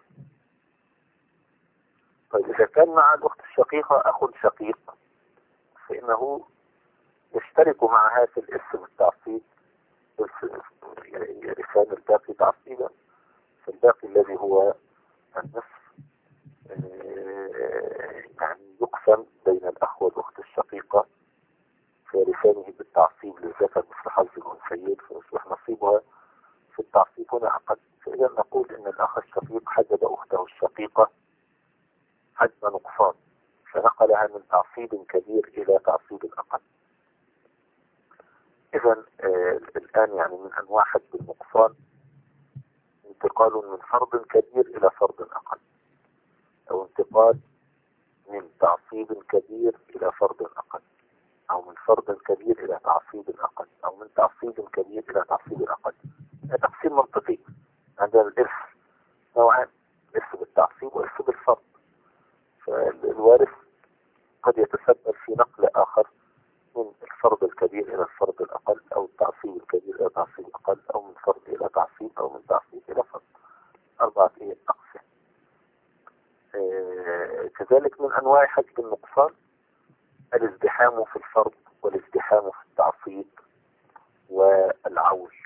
Speaker 1: طيب إذا كان مع الأخت الشقيقة أخ شقيق فإنه يشترك معها في الإرث بالتعصيب، يرثان الباقي تعصيبا، فالباقي الذي هو النصف يعني يقسم بين الأخ والأخت الشقيقة فيرثانه بالتعصيب للذكر مثل حظ الأنثيين، فيصبح نصيبها في التعصيب هنا أقل. فإذا نقول إن الأخ الشقيق حجب أخته الشقيقة حجب نقصان فنقلها من تعصيب كبير إلى تعصيب أقل. إذا الآن يعني من أنواع حجب النقصان انتقال من فرض كبير إلى فرض أقل، أو انتقال من تعصيب كبير إلى فرض أقل، أو من فرض كبير إلى تعصيب أقل، أو من تعصيب كبير إلى تعصيب أقل. تقسيم منطقي. عندنا الإرث نوعان، إرث بالتعصيب وإرث بالفرض. فالوارث قد يتسبب في نقل آخر من الفرض الكبير إلى الفرض الأقل، أو التعصيب الكبير إلى تعصيب أقل، أو من فرض إلى تعصيب، أو من تعصيب إلى فرض. 4 أقسام. كذلك من أنواع حجب النقصان الازدحام في الفرض، والازدحام في التعصيب، والعول.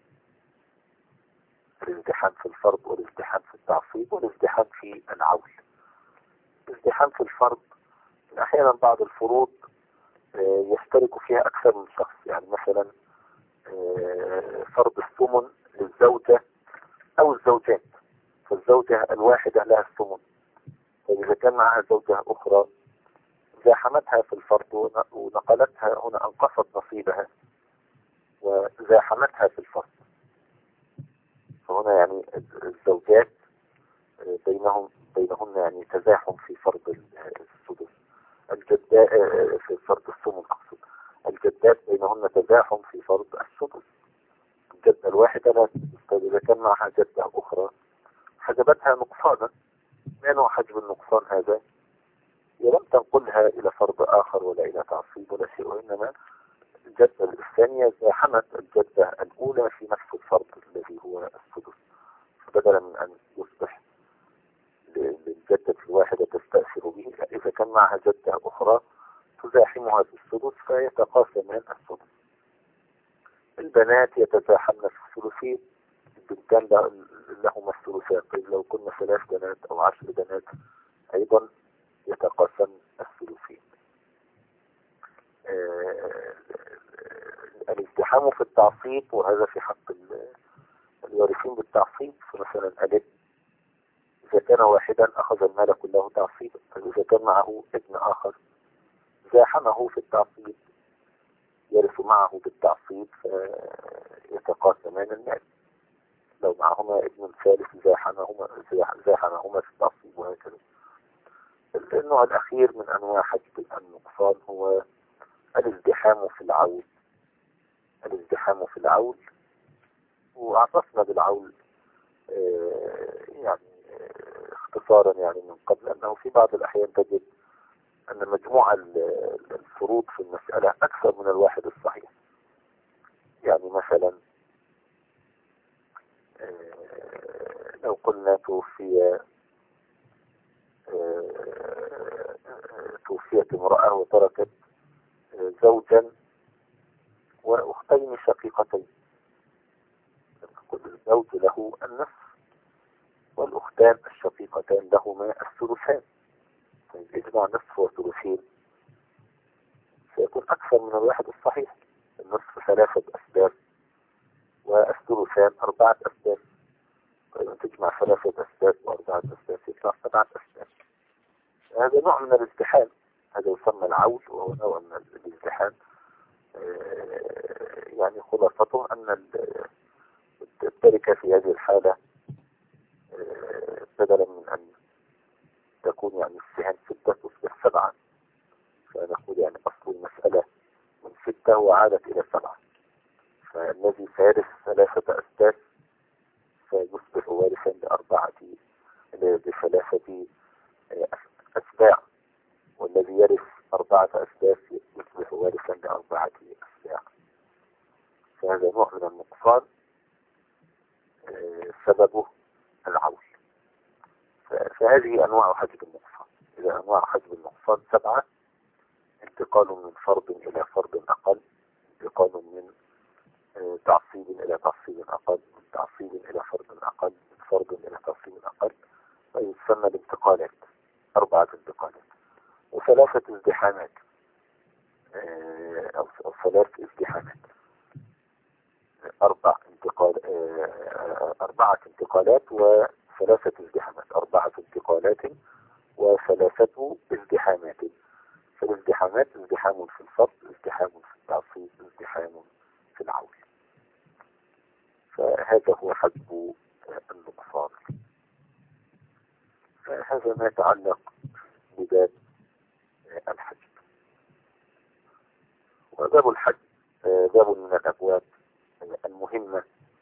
Speaker 1: الازدحام في الفرض، والازدحام في التعصيب، والازدحام في العول. الازدحام في الفرض، أحيانا بعض الفروض يشترك فيها أكثر من شخص. يعني مثلا فرض الثمن للزوجة أو الزوجات، فالزوجة الواحدة لها الثمن، فإذا كان معها زوجة أخرى زاحمتها في الفرض ونقلتها هنا، أنقصت نصيبها وزاحمتها في الفرض. فهنا يعني الزوجات بينهن يعني تزاحم في فرض السدس. الجدات في فرض الثمن أقصد. الجدات بينهن تزاحم في فرض السدس. الجدة الواحدة لا تسدس، إذا كان معها جدة أخرى حجبتها نقصانا. ما نوع حجب النقصان هذا؟ هي لم تنقلها إلى فرض آخر ولا إلى تعصيب ولا شيء، وإنما الجدة الثانية زاحمت الجدة الأولى في نفس الفرض الذي هو السدس. فبدلا من أن يصبح للجدة الواحدة تستأثر به، إذا كان معها جدة أخرى تزاحمها في السدس فيتقاسمان السدس. البنات يتزاحمن في الثلثين. البنتان لهما الثلثان. طيب لو كنا 3 بنات أو 10 بنات أيضا يتقاسم الثلثين. الازدحام في التعصيب، وهذا في حق الوارثين بالتعصيب. فمثلا الابن إذا كان واحدا أخذ المال كله تعصيبا، فإذا كان معه ابن آخر زاحمه في التعصيب يرث معه بالتعصيب فيتقاسمان المال. لو معهما ابن ثالث زاحمهما في التعصيب، وهكذا. النوع الأخير من أنواع حجب النقصان هو الازدحام في العول. الازدحام في العول، وعرفنا بالعول يعني اختصارا يعني من قبل أنه في بعض الأحيان تجد أن مجموع الفروض في المسألة أكثر من الواحد الصحيح. يعني مثلا لو قلنا توفيت امرأة وتركت زوجا وأختين شقيقتين، كل الزوج له النصف والأختان الشقيقتان لهما الثلثان. فإجمع نصف وثلثين سيكون أكثر من الواحد الصحيح. النصف 3 أسباب والثلثان 4 أسباب. فإذا تجمع 3 أسباب و4 أسباب يطلع 7 أسباب. هذا نوع من الازدحام، هذا يسمى العول، وهو نوع من الازدحام. يعني خلاصته أن التركة في هذه الحالة بدلا من أن تكون يعني السهام 6 تصبح 7. فنقول يعني أصل المسألة من 6 وعادت إلى 7. فالذي سيرث 3 أسداس سيصبح وارثا ب3 أتباع، والذي يرث 4 أسداس يصبح وارثا ب4 أتباع. فهذا نوع من النقصان سببه العول. فهذه أنواع حجب النقصان. إذا أنواع حجب النقصان 7: انتقال من فرض إلى فرض أقل، انتقال من تعصيب إلى تعصيب أقل، من تعصيب إلى فرض أقل، من فرض إلى تعصيب أقل، ويسمى الانتقالات 4 انتقالات. و3 ازدحامات أو 3 ازدحامات. 4 انتقالات و3 ازدحامات. 4 انتقالات و3 ازدحامات. فالازدحامات ازدحام في الفرض، ازدحام في التعصيب، ازدحام في العول. فهذا هو حجب النقصان. فهذا ما يتعلق بباب الحجب. وباب الحجب باب من الأبواب المهمة،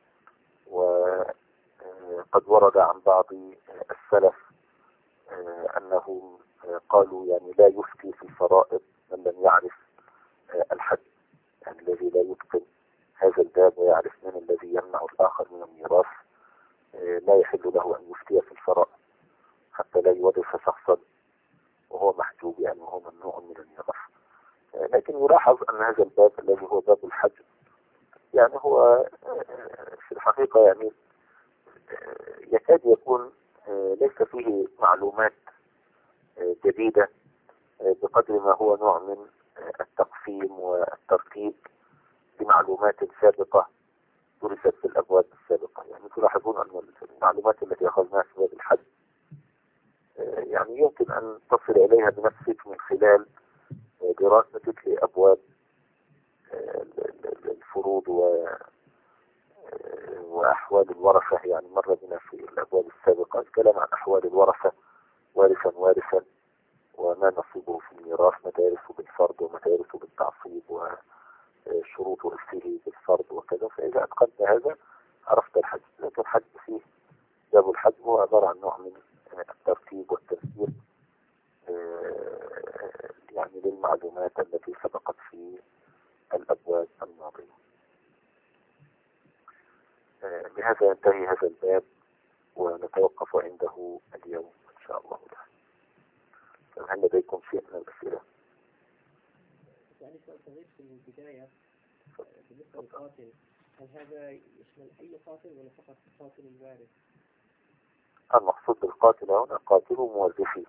Speaker 1: وقد ورد عن بعض السلف أنهم قالوا يعني لا يفتي في الفرائض من لم يعرف الحد، يعني الذي لا يتقن هذا الباب ويعرف من الذي يمنع الآخر من الميراث لا يحل له أن يفتي في الفراء حتى لا يورث شخصا وهو محجوب، يعني وهو ممنوع من الميراث. لكن يلاحظ أن هذا الباب الذي هو باب الحج يعني هو في الحقيقة يعني يكاد يكون ليس فيه معلومات جديدة بقدر ما هو نوع من التقسيم والترتيب لمعلومات سابقة درست في الأبواب السابقة. يعني تلاحظون أن المعلومات التي أخذناها في باب الحج يعني يمكن أن تصل إليها بنفسك من خلال دراستك لأبواب الفروض وأحوال الورثة. يعني مر بنا في الأبواب السابقة الكلام عن أحوال الورثة وارثا وما نصيبه في الميراث، متى يرث بالفرض ومتى يرث بالتعصيب وشروط ورثه بالفرض وكذا. فإذا أتقنت هذا عرفت الحج. لكن الحج فيه باب الحج هو عبارة عن نوع من الترتيب والتفسير يعني للمعلومات التي سبقت في الأبواب الماضية. بهذا ينتهي هذا الباب ونتوقف عنده اليوم إن شاء الله تعالى. هل لديكم شيء من الأسئلة؟
Speaker 2: يعني سؤال صغير في البداية بالنسبة للقاتل، هل هذا يشمل أي قاتل ولا فقط قاتل الوارث؟
Speaker 1: المقصود بالقاتل هنا قاتل مورثه،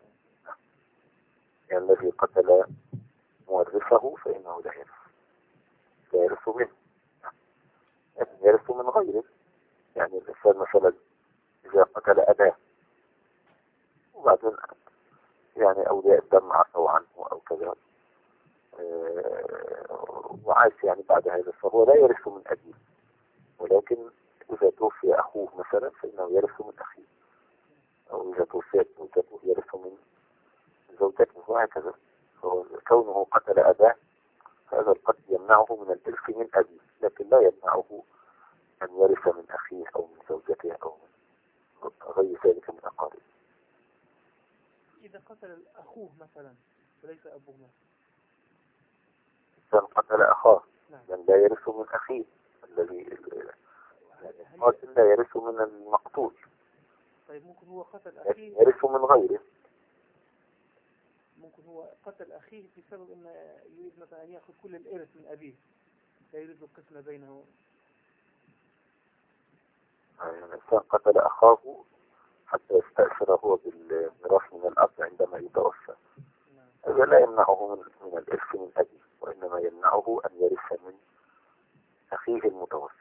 Speaker 1: يعني الذي قتل مورثه فإنه لا يرث منه، لكن يرث من غيره. يعني الإنسان مثلا إذا قتل أباه وبعدين يعني أولياء الدم عفوا عنه أو كذا وعاش يعني بعد هذا، فهو لا يرث من أبيه، ولكن إذا توفي أخوه مثلا فإنه يرث من أخيه، أو إذا توفيت زوجته يرث من زوجته وهكذا. كونه قتل أباه هذا القتل يمنعه من الإرث من أبيه، لكن لا يمنعه أن يرث من أخيه أو من زوجته أو من غير ذلك من أقاربه.
Speaker 2: إذا قتل أخوه مثلا وليس أبوه مثلا،
Speaker 1: إنسان قتل أخاه من لا يرث من أخيه، الذي القاتل لا يرث من المقتول.
Speaker 2: طيب ممكن هو قتل أخيه،
Speaker 1: يرث من غيره.
Speaker 2: ممكن هو قتل أخيه بسبب أنه يريد مثلا أن يأخذ كل الإرث من أبيه، لا يريد القسمة بينه.
Speaker 1: يعني الإنسان قتل أخاه حتى يستأثر هو بالميراث من الأب عندما يتوفى، هذا لا يمنعه من الإرث من أبيه، وإنما يمنعه أن يرث من أخيه المتوفى.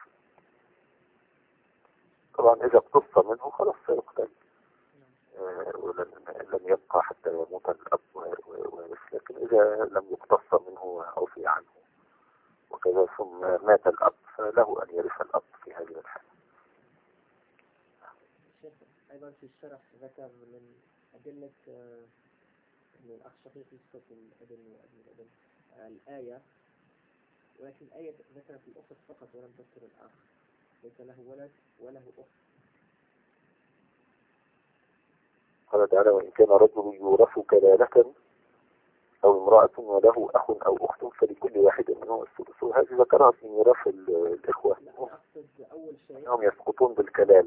Speaker 1: طبعا إذا اقتص منه خلاص سيقتل ولن يبقى حتى يموت الأب ويرث. لكن إذا لم يقتص منه وعفي عنه وكذا ثم مات الأب فله أن يرث الأب في هذه الحالة.
Speaker 2: الشيخ أيضا في الشرح ذكر من أدلة أن الأخ شقيق يسقط الابن وابن الابن الآية، ولكن الآية ذكرت الأخت فقط ولم تذكر الأخ، ليس له ولد وله أخت.
Speaker 1: قال تعالى: وإن كان رجل يورث كلالة أو امرأة وله أخ أو أخت فلكل واحد منهم السدس. وهذه ذكرها في ميراث الإخوة،
Speaker 2: أقصد أول شيء
Speaker 1: أنهم يسقطون بالكلالة.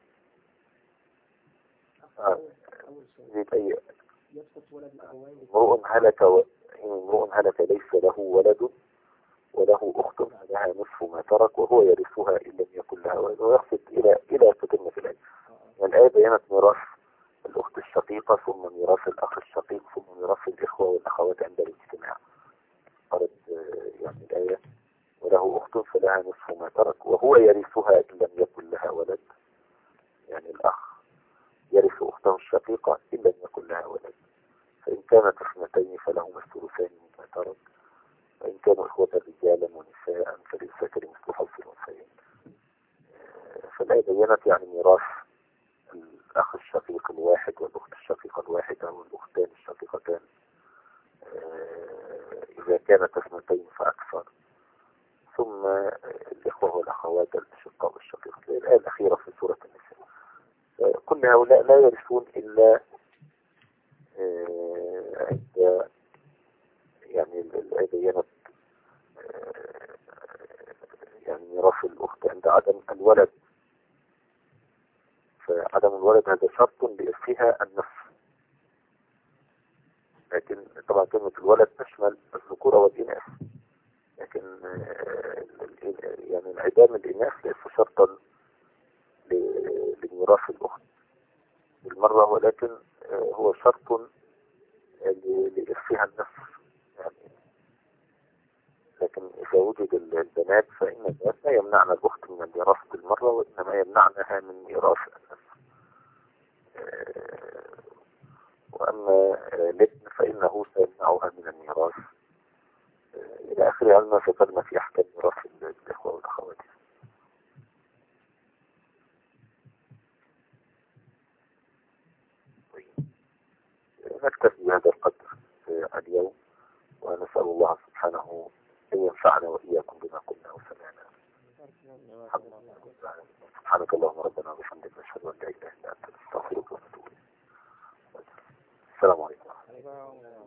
Speaker 2: أول شيء يسقط ولد الأبوين.
Speaker 1: امرؤ هلك ليس له ولد وله أخت لها نصف ما ترك وهو يرثها إن لم يكن لها ولد، ويقصد إلى تتمة الآية. الآية بينت ميراث الأخت الشقيقة ثم ميراث الأخ الشقيق ثم ميراث الإخوة والأخوات عند الاجتماع. قالت يعني الآية: وله أخت فلها نصف ما ترك وهو يرثها إن لم يكن لها ولد. يعني الأخ يرث أخته الشقيقة إن لم يكن لها ولد، فإن كانت اثنتين فلهما الثلثان مما ترك، وإن كانوا إخوة رجالا ونساء فللذكر مثل حظ الأنثيين. فالآية بينت يعني ميراث الأخ الشقيق الواحد والأخت الشقيقة الواحدة والأختان الشقيقتان إذا كانت اثنتين فأكثر، ثم الإخوة والأخوات الأشقاء والشقيقة. الآية الأخيرة في سورة النساء. كل هؤلاء لا يرثون إلا عند يعني الآية بينت الشرط عند عدم الولد، فعدم الولد هذا شرط لإرثها النفس. لكن طبعا كلمة الولد تشمل الذكور والإناث، لكن يعني انعدام الإناث ليس شرطا لميراث الأخت بالمرة، ولكن هو شرط لإرثها النفس يعني. لكن إذا وجد البنات فإن البنات لا يمنعن الأخت من الميراث بالمرة، وإنما يمنعنها من ميراث النفس. وأما الابن فإنه سيمنعها من الميراث إلى آخر علم ذكرنا في أحكام ميراث الإخوة والأخوات. نكتفي بهذا القدر اليوم، ونسأل الله سبحانه أن ينفعنا وإياكم بما قلنا وسمعنا. سبحانك اللهم ربنا وبحمدك نشهد أن لا إله إلا أنت نستغفرك ونتوب إليك. السلام عليكم.